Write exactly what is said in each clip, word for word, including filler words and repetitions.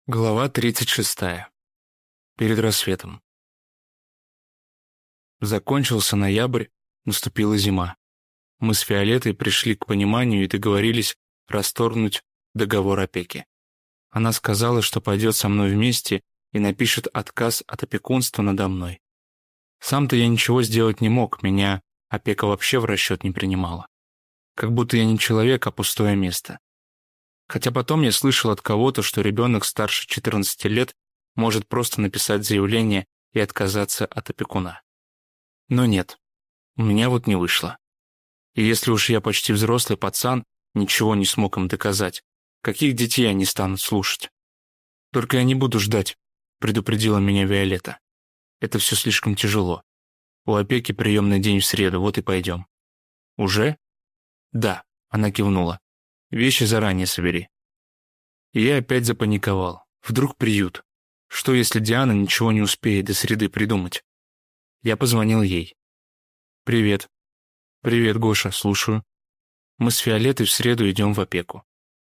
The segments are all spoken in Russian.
Глава тридцать шестая. Перед рассветом. Закончился ноябрь, наступила зима. Мы с Виолеттой пришли к пониманию и договорились расторгнуть договор опеки. Она сказала, что пойдет со мной вместе и напишет отказ от опекунства надо мной. Сам-то я ничего сделать не мог, меня опека вообще в расчет не принимала. Как будто я не человек, а пустое место. Хотя потом я слышал от кого-то, что ребенок старше четырнадцати лет может просто написать заявление и отказаться от опекуна. Но нет, у меня вот не вышло. И если уж я почти взрослый пацан, ничего не смог им доказать, каких детей они станут слушать? Только я не буду ждать, предупредила меня Виолетта. Это все слишком тяжело. У опеки приемный день в среду, вот и пойдем. Уже? Да, она кивнула. Вещи заранее собери. И я опять запаниковал. Вдруг приют. Что, если Диана ничего не успеет до среды придумать? Я позвонил ей. «Привет». «Привет, Гоша, слушаю. Мы с Виолеттой в среду идем в опеку».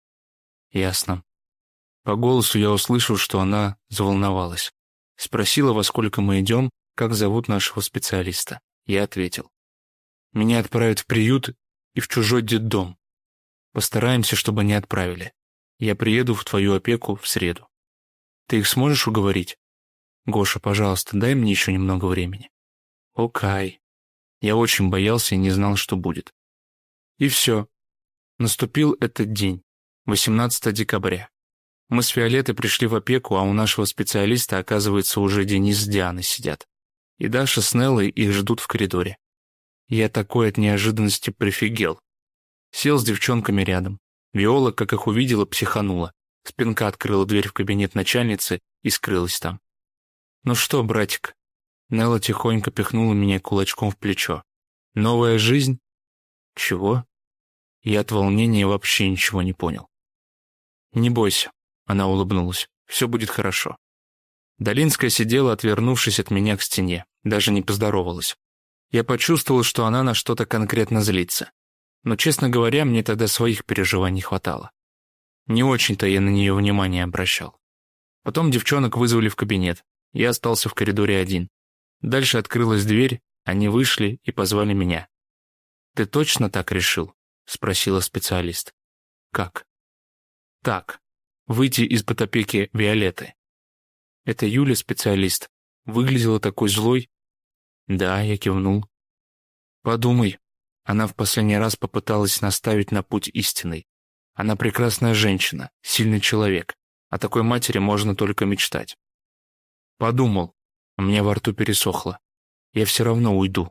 «Ясно». По голосу я услышал, что она заволновалась. Спросила, во сколько мы идем, как зовут нашего специалиста. Я ответил. «Меня отправят в приют и в чужой детдом. Постараемся, чтобы не отправили. Я приеду в твою опеку в среду. Ты их сможешь уговорить? Гоша, пожалуйста, дай мне еще немного времени». Окей. Я очень боялся и не знал, что будет. И все. Наступил этот день, восемнадцатого декабря. Мы с Виолеттой пришли в опеку, а у нашего специалиста, оказывается, уже Денис с Дианой сидят. И Даша с Неллой их ждут в коридоре. Я такой от неожиданности прифигел. Сел с девчонками рядом. Виола, как их увидела, психанула. Спинка открыла дверь в кабинет начальницы и скрылась там. «Ну что, братик?» Нелла тихонько пихнула меня кулачком в плечо. «Новая жизнь?» «Чего?» Я от волнения вообще ничего не понял. «Не бойся», — она улыбнулась. «Все будет хорошо». Долинская сидела, отвернувшись от меня к стене, даже не поздоровалась. Я почувствовал, что она на что-то конкретно злится. Но, честно говоря, мне тогда своих переживаний хватало. Не очень-то я на нее внимание обращал. Потом девчонок вызвали в кабинет. Я остался в коридоре один. Дальше открылась дверь, они вышли и позвали меня. «Ты точно так решил?» — спросила специалист. «Как?» «Так. Выйти из-под опеки Виолетты». «Это Юля специалист. Выглядела такой злой?» «Да», — я кивнул. «Подумай». Она в последний раз попыталась наставить на путь истинный. Она прекрасная женщина, сильный человек. О такой матери можно только мечтать. Подумал. У меня во рту пересохло. Я все равно уйду.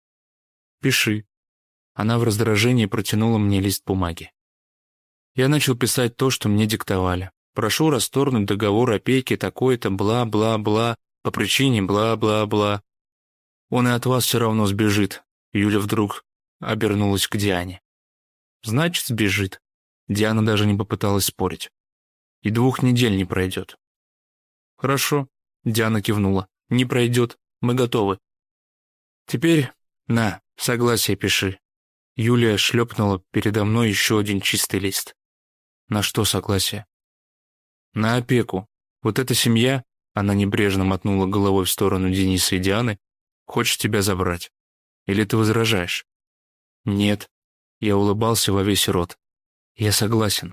Пиши. Она в раздражении протянула мне лист бумаги. Я начал писать то, что мне диктовали. Прошу расторгнуть договор опеки, такой-то, бла-бла-бла, по причине бла-бла-бла. Он и от вас все равно сбежит. Юля вдруг обернулась к Диане. Значит, сбежит. Диана даже не попыталась спорить. И двух недель не пройдет. Хорошо, Диана кивнула. Не пройдет, мы готовы. Теперь, на, согласие пиши. Юлия шлепнула передо мной еще один чистый лист. На что согласие? На опеку. Вот эта семья, она небрежно мотнула головой в сторону Дениса и Дианы, хочет тебя забрать. Или ты возражаешь? Нет. Я улыбался во весь рот. Я согласен.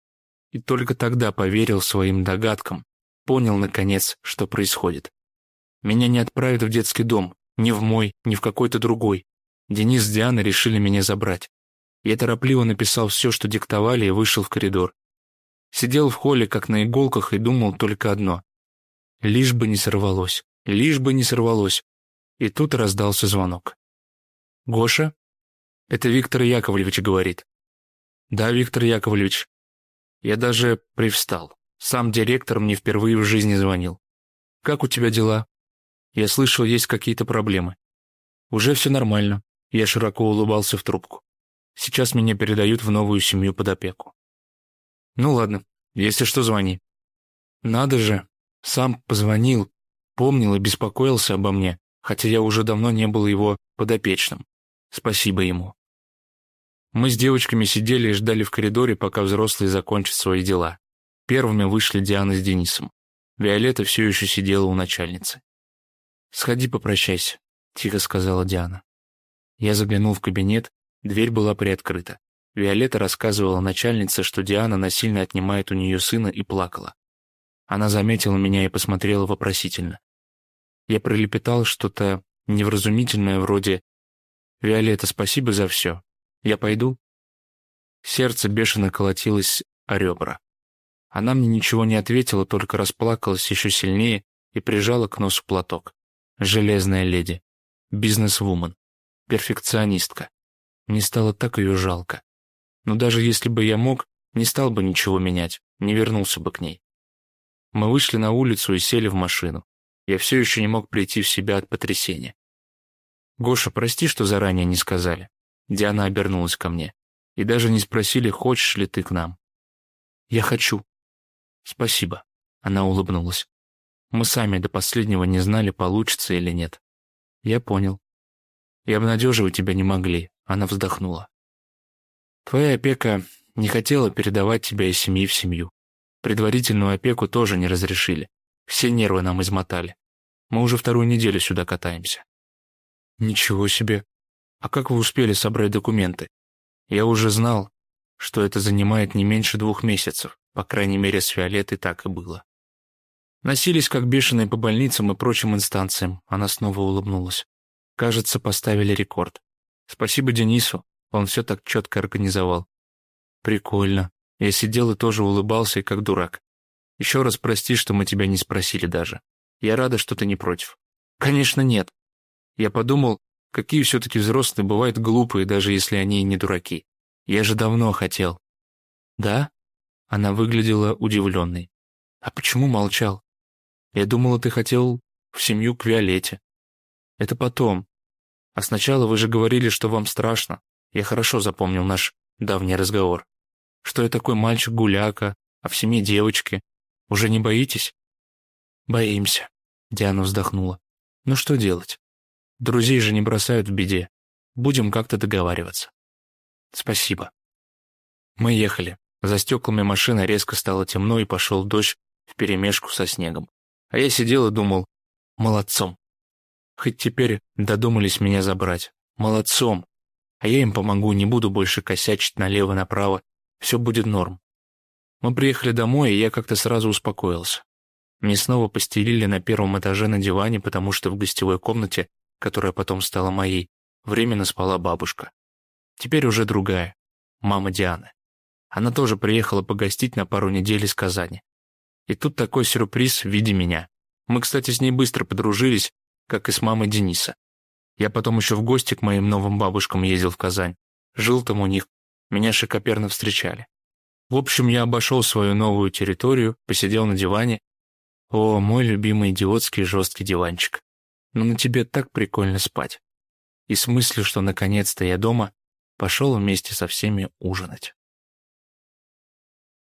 И только тогда поверил своим догадкам, понял, наконец, что происходит. Меня не отправят в детский дом, ни в мой, ни в какой-то другой. Денис с Дианой решили меня забрать. Я торопливо написал все, что диктовали, и вышел в коридор. Сидел в холле, как на иголках, и думал только одно. Лишь бы не сорвалось, лишь бы не сорвалось. И тут раздался звонок. «Гоша?» «Это Виктор Яковлевич говорит». «Да, Виктор Яковлевич». Я даже привстал. Сам директор мне впервые в жизни звонил. «Как у тебя дела?» «Я слышал, есть какие-то проблемы». «Уже все нормально». Я широко улыбался в трубку. «Сейчас меня передают в новую семью под опеку». «Ну ладно, если что, звони». «Надо же, сам позвонил, помнил и беспокоился обо мне, хотя я уже давно не был его подопечным. Спасибо ему». Мы с девочками сидели и ждали в коридоре, пока взрослые закончат свои дела. Первыми вышли Диана с Денисом. Виолетта все еще сидела у начальницы. «Сходи попрощайся», — тихо сказала Диана. Я заглянул в кабинет, дверь была приоткрыта. Виолетта рассказывала начальнице, что Диана насильно отнимает у нее сына, и плакала. Она заметила меня и посмотрела вопросительно. Я пролепетал что-то невразумительное вроде «Виолетта, спасибо за все. Я пойду?» Сердце бешено колотилось о ребра. Она мне ничего не ответила, только расплакалась еще сильнее и прижала к носу платок. Железная леди, бизнес-вумен, перфекционистка. Мне стало так ее жалко. Но даже если бы я мог, не стал бы ничего менять, не вернулся бы к ней. Мы вышли на улицу и сели в машину. Я все еще не мог прийти в себя от потрясения. «Гоша, прости, что заранее не сказали». Диана обернулась ко мне. «И даже не спросили, хочешь ли ты к нам». «Я хочу». «Спасибо», — она улыбнулась. «Мы сами до последнего не знали, получится или нет». «Я понял». «И обнадеживать тебя не могли», — она вздохнула. «Твоя опека не хотела передавать тебя из семьи в семью. Предварительную опеку тоже не разрешили. Все нервы нам измотали. Мы уже вторую неделю сюда катаемся». «Ничего себе! А как вы успели собрать документы? Я уже знал, что это занимает не меньше двух месяцев. По крайней мере, с Виолеттой так и было». Носились как бешеные по больницам и прочим инстанциям. Она снова улыбнулась. Кажется, поставили рекорд. Спасибо Денису, он все так четко организовал. Прикольно. Я сидел и тоже улыбался, и как дурак. Еще раз прости, что мы тебя не спросили даже. Я рада, что ты не против. Конечно, нет. Я подумал, какие все-таки взрослые бывают глупые, даже если они и не дураки. Я же давно хотел. Да? Она выглядела удивленной. А почему молчал? Я думала, ты хотел в семью к Виолетте. Это потом. А сначала вы же говорили, что вам страшно. Я хорошо запомнил наш давний разговор. Что я такой мальчик-гуляка, а в семье девочки. Уже не боитесь? Боимся. Диана вздохнула. Ну что делать? Друзей же не бросают в беде. Будем как-то договариваться. Спасибо. Мы ехали. За стеклами машины резко стало темно и пошел дождь вперемешку со снегом. А я сидел и думал, молодцом. Хоть теперь додумались меня забрать. Молодцом. А я им помогу, не буду больше косячить налево-направо. Все будет норм. Мы приехали домой, и я как-то сразу успокоился. Мне снова постелили на первом этаже на диване, потому что в гостевой комнате, которая потом стала моей, временно спала бабушка. Теперь уже другая, мама Дианы. Она тоже приехала погостить на пару недель из Казани. И тут такой сюрприз в виде меня. Мы, кстати, с ней быстро подружились, как и с мамой Дениса. Я потом еще в гости к моим новым бабушкам ездил в Казань. Жил там у них. Меня шикоперно встречали. В общем, я обошел свою новую территорию, посидел на диване. О, мой любимый идиотский жесткий диванчик. Но на тебе так прикольно спать. И с мыслью, что наконец-то я дома, пошел вместе со всеми ужинать.